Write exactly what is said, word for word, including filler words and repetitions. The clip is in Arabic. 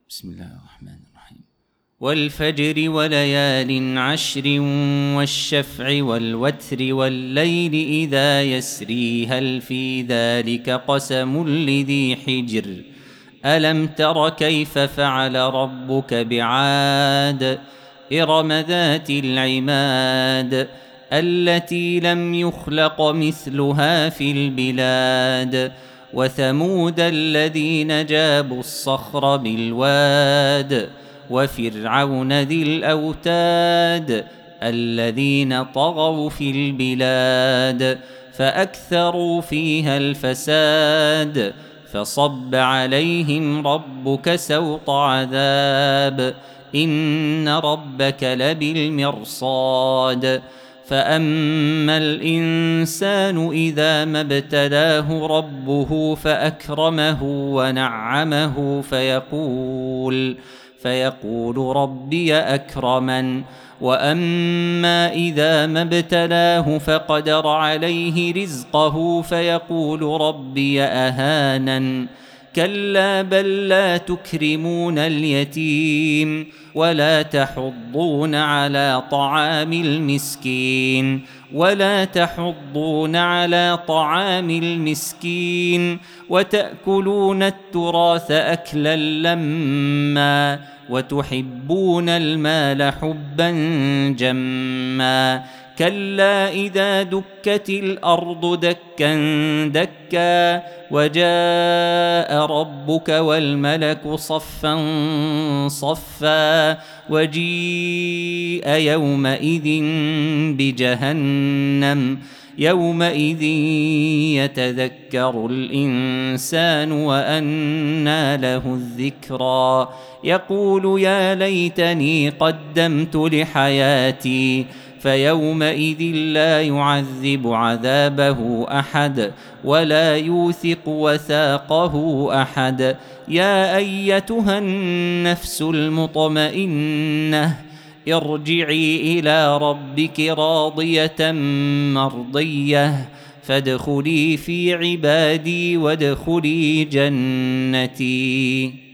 بسم الله الرحمن الرحيم. والفجر وليال عشر والشفع والوتر والليل إذا يسري هل في ذلك قسم لذي حجر ألم تر كيف فعل ربك بعاد إرم ذات العماد التي لم يخلق مثلها في البلاد وثمود الذين جابوا الصخر بالواد وفرعون ذي الأوتاد الذين طغوا في البلاد فأكثروا فيها الفساد فصب عليهم ربك سوط عذاب إن ربك لبالمرصاد فأما الإنسان إذا ما ابتلاه ربه فأكرمه ونعمه فيقول فيقول ربي أكرمن وأما إذا ما ابتلاه فقدر عليه رزقه فيقول ربي أهانن كلا بل لا تكرمون اليتيم ولا تحضون على طعام المسكين ولا تحضون على طعام المسكين وتأكلون التراث أكلا لما وتحبون المال حبا جما كلا إذا دكت الأرض دكا دكا وجاء ربك والملك صفا صفا وجيء يومئذ بجهنم يومئذ يتذكر الإنسان وأنى له الذكرى يقول يا ليتني قدمت لحياتي فيومئذ لا يعذب عذابه أحد ولا يوثق وثاقه أحد يا أيتها النفس المطمئنة ارجعي إلى ربك راضية مرضية فادخلي في عبادي وادخلي جنتي.